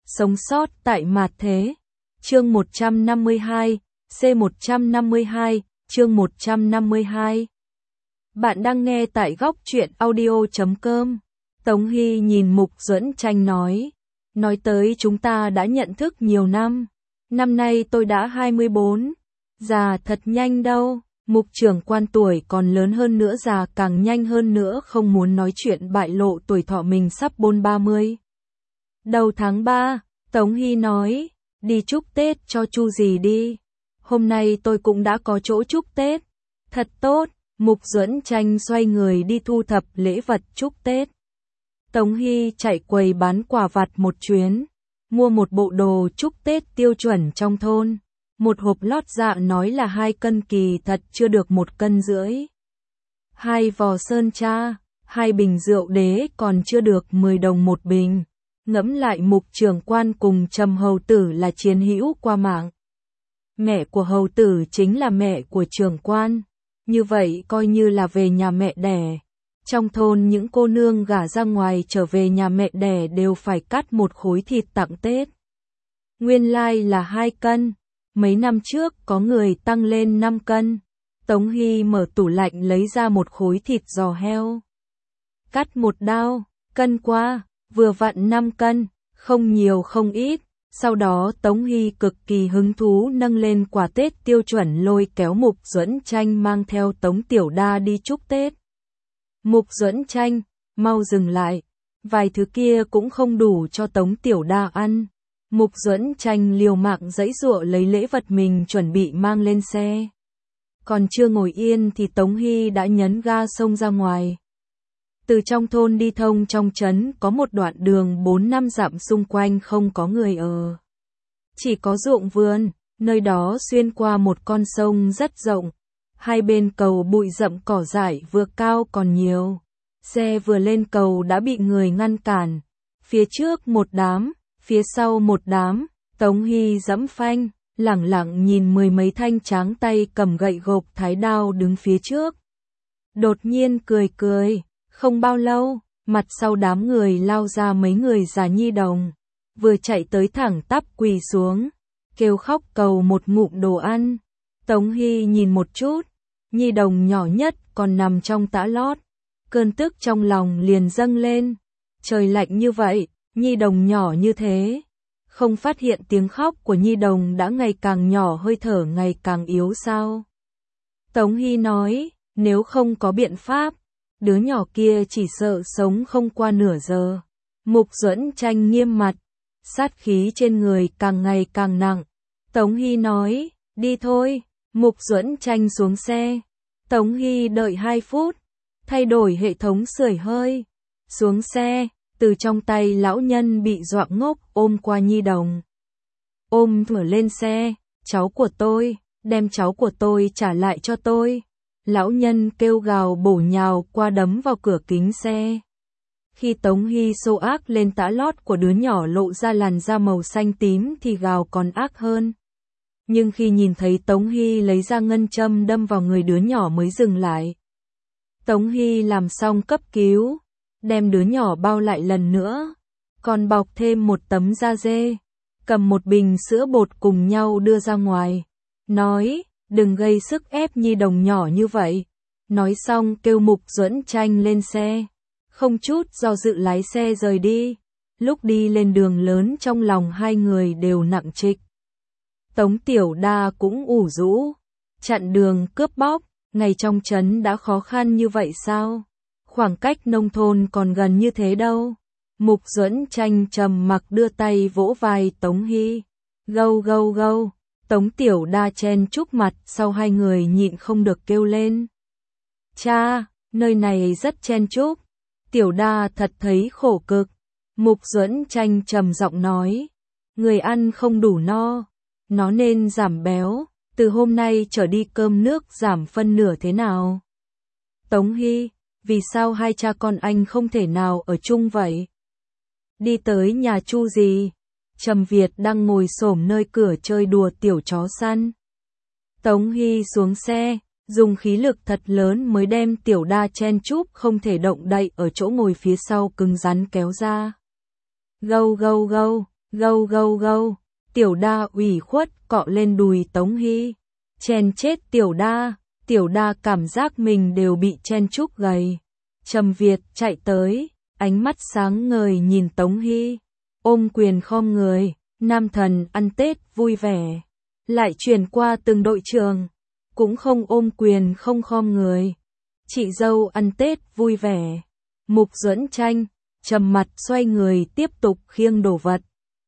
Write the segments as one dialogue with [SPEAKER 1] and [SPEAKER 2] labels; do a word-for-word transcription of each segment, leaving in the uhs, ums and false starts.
[SPEAKER 1] Sống sót tại mạt thế. Chương một trăm năm mươi hai, C một trăm năm mươi hai, chương một trăm năm mươi hai. Bạn đang nghe tại góc truyện audio chấm com. Tống Hy nhìn Mục Duẫn Tranh nói. Nói tới chúng ta đã nhận thức nhiều năm. Năm nay tôi đã hai mươi bốn. Già thật nhanh đâu. Mục trưởng quan tuổi còn lớn hơn nữa, già càng nhanh hơn nữa, không muốn nói chuyện bại lộ tuổi thọ mình sắp bôn ba mươi. Đầu tháng ba, Tống Hy nói, đi chúc Tết cho Chu dì đi. Hôm nay tôi cũng đã có chỗ chúc Tết. Thật tốt. Mục Duẫn Tranh xoay người đi thu thập lễ vật chúc Tết. Tống Hy chạy quầy bán quà vặt một chuyến, mua một bộ đồ chúc Tết tiêu chuẩn trong thôn. Một hộp lót dạ nói là hai cân, kỳ thật chưa được một cân rưỡi. Hai vò sơn tra, hai bình rượu đế còn chưa được mười đồng một bình. Ngẫm lại Mục trưởng quan cùng Trầm hầu tử là chiến hữu qua mạng. Mẹ của hầu tử chính là mẹ của trưởng quan. Như vậy coi như là về nhà mẹ đẻ. Trong thôn những cô nương gả ra ngoài trở về nhà mẹ đẻ đều phải cắt một khối thịt tặng Tết. Nguyên lai like là hai cân. Mấy năm trước có người tăng lên năm cân. Tống Hy mở tủ lạnh lấy ra một khối thịt giò heo. Cắt một đao, cân qua, vừa vặn năm cân, không nhiều không ít. Sau đó Tống Hy cực kỳ hứng thú nâng lên quà Tết tiêu chuẩn, lôi kéo Mục Duẫn Tranh mang theo Tống Tiểu Đa đi chúc Tết. Mục Duẫn Tranh, mau dừng lại, vài thứ kia cũng không đủ cho Tống Tiểu Đa ăn. Mục Duẫn Tranh liều mạng giãy giụa lấy lễ vật mình chuẩn bị mang lên xe. Còn chưa ngồi yên thì Tống Hy đã nhấn ga xông ra ngoài. Từ trong thôn đi thông trong trấn có một đoạn đường bốn năm dặm xung quanh không có người ở. Chỉ có ruộng vườn, nơi đó xuyên qua một con sông rất rộng. Hai bên cầu bụi rậm, cỏ dại vừa cao còn nhiều. Xe vừa lên cầu đã bị người ngăn cản. Phía trước một đám, phía sau một đám. Tống Hy giẫm phanh, lẳng lặng nhìn mười mấy thanh tráng tay cầm gậy gộc thái đao đứng phía trước. Đột nhiên cười cười. Không bao lâu, mặt sau đám người lao ra mấy người già nhi đồng, vừa chạy tới thẳng tắp quỳ xuống, kêu khóc cầu một ngụm đồ ăn. Tống Hy nhìn một chút, nhi đồng nhỏ nhất còn nằm trong tã lót, cơn tức trong lòng liền dâng lên. Trời lạnh như vậy, nhi đồng nhỏ như thế, không phát hiện tiếng khóc của nhi đồng đã ngày càng nhỏ, hơi thở ngày càng yếu sao? Tống Hy nói, nếu không có biện pháp, đứa nhỏ kia chỉ sợ sống không qua nửa giờ. Mục Duẫn Tranh nghiêm mặt, sát khí trên người càng ngày càng nặng. Tống Hy nói, đi thôi. Mục Duẫn Tranh xuống xe. Tống Hy đợi hai phút, thay đổi hệ thống sưởi hơi. Xuống xe, từ trong tay lão nhân bị dọa ngốc ôm qua nhi đồng. Ôm thửa lên xe, cháu của tôi, đem cháu của tôi trả lại cho tôi. Lão nhân kêu gào bổ nhào qua đấm vào cửa kính xe. Khi Tống Hy xô ác lên tã lót của đứa nhỏ lộ ra làn da màu xanh tím thì gào còn ác hơn. Nhưng khi nhìn thấy Tống Hy lấy ra ngân châm đâm vào người đứa nhỏ mới dừng lại. Tống Hy làm xong cấp cứu, đem đứa nhỏ bao lại lần nữa, còn bọc thêm một tấm da dê, cầm một bình sữa bột cùng nhau đưa ra ngoài, nói, đừng gây sức ép nhi đồng nhỏ như vậy. Nói xong kêu Mục Duẫn Tranh lên xe, không chút do dự lái xe rời đi. Lúc đi lên đường lớn trong lòng hai người đều nặng trịch. Tống Tiểu Đa cũng ủ rũ, chặn đường cướp bóc, ngày trong trấn đã khó khăn như vậy sao? Khoảng cách nông thôn còn gần như thế đâu. Mục Duẫn Tranh trầm mặc đưa tay vỗ vai Tống Hy, gâu gâu gâu. Tống Tiểu Đa chen chúc mặt sau hai người nhịn không được kêu lên. Cha, nơi này rất chen chúc. Tiểu Đa thật thấy khổ cực. Mục Duẫn Tranh trầm giọng nói. Người ăn không đủ no. Nó nên giảm béo. Từ hôm nay trở đi cơm nước giảm phân nửa thế nào? Tống Hy, vì sao hai cha con anh không thể nào ở chung vậy? Đi tới nhà Chu dì. Trầm Việt đang ngồi xổm nơi cửa chơi đùa tiểu chó săn. Tống Hy xuống xe, dùng khí lực thật lớn mới đem Tiểu Đa chen chúc không thể động đậy ở chỗ ngồi phía sau cứng rắn kéo ra. Gâu gâu gâu, Gâu gâu gâu, Tiểu Đa ủy khuất cọ lên đùi Tống Hy. Chen chết Tiểu Đa, Tiểu Đa cảm giác mình đều bị chen chúc gầy. Trầm Việt chạy tới, ánh mắt sáng ngời nhìn Tống Hy, ôm quyền khom người, nam thần ăn Tết vui vẻ. Lại chuyển qua từng đội trưởng, cũng không ôm quyền không khom người. Chị dâu ăn Tết vui vẻ. Mục Duẫn Tranh, trầm mặt xoay người tiếp tục khiêng đồ vật.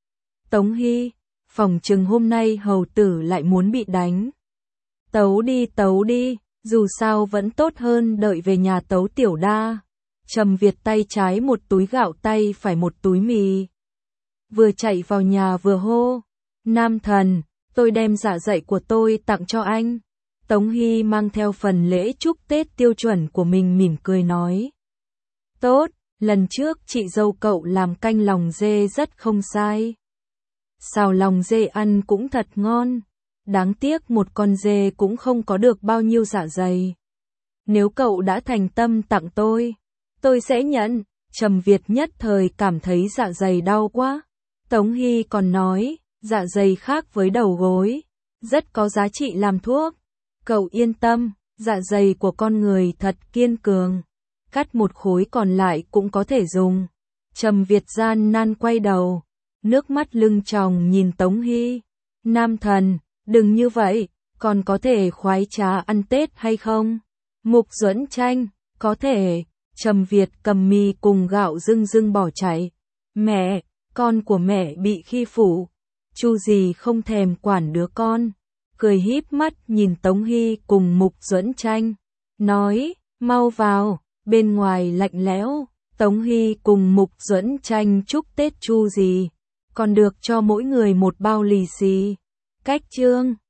[SPEAKER 1] Tống Hy, phòng chừng hôm nay hầu tử lại muốn bị đánh. Tấu đi tấu đi, dù sao vẫn tốt hơn đợi về nhà tấu Tiểu Đa. Trầm Việt tay trái một túi gạo tay phải một túi mì. Vừa chạy vào nhà vừa hô, nam thần, tôi đem dạ dày của tôi tặng cho anh. Tống Hy mang theo phần lễ chúc Tết tiêu chuẩn của mình mỉm cười nói. Tốt, lần trước chị dâu cậu làm canh lòng dê rất không sai. Xào lòng dê ăn cũng thật ngon. Đáng tiếc một con dê cũng không có được bao nhiêu dạ dày. Nếu cậu đã thành tâm tặng tôi, tôi sẽ nhận. Trầm Việt nhất thời cảm thấy dạ dày đau quá. Tống Hy còn nói, dạ dày khác với đầu gối, rất có giá trị làm thuốc. Cậu yên tâm, dạ dày của con người thật kiên cường. Cắt một khối còn lại cũng có thể dùng. Trầm Việt gian nan quay đầu, nước mắt lưng tròng nhìn Tống Hy. Nam thần, đừng như vậy, còn có thể khoái trá ăn Tết hay không? Mục Duẫn Tranh, có thể. Trầm Việt cầm mì cùng gạo dưng dưng bỏ chạy. Mẹ, con của mẹ bị khi phụ. Chu gì không thèm quản đứa con. Cười híp mắt nhìn Tống Hy cùng Mục Duẫn Tranh. Nói, mau vào, bên ngoài lạnh lẽo. Tống Hy cùng Mục Duẫn Tranh chúc Tết Chu gì. Còn được cho mỗi người một bao lì xì. Cách chương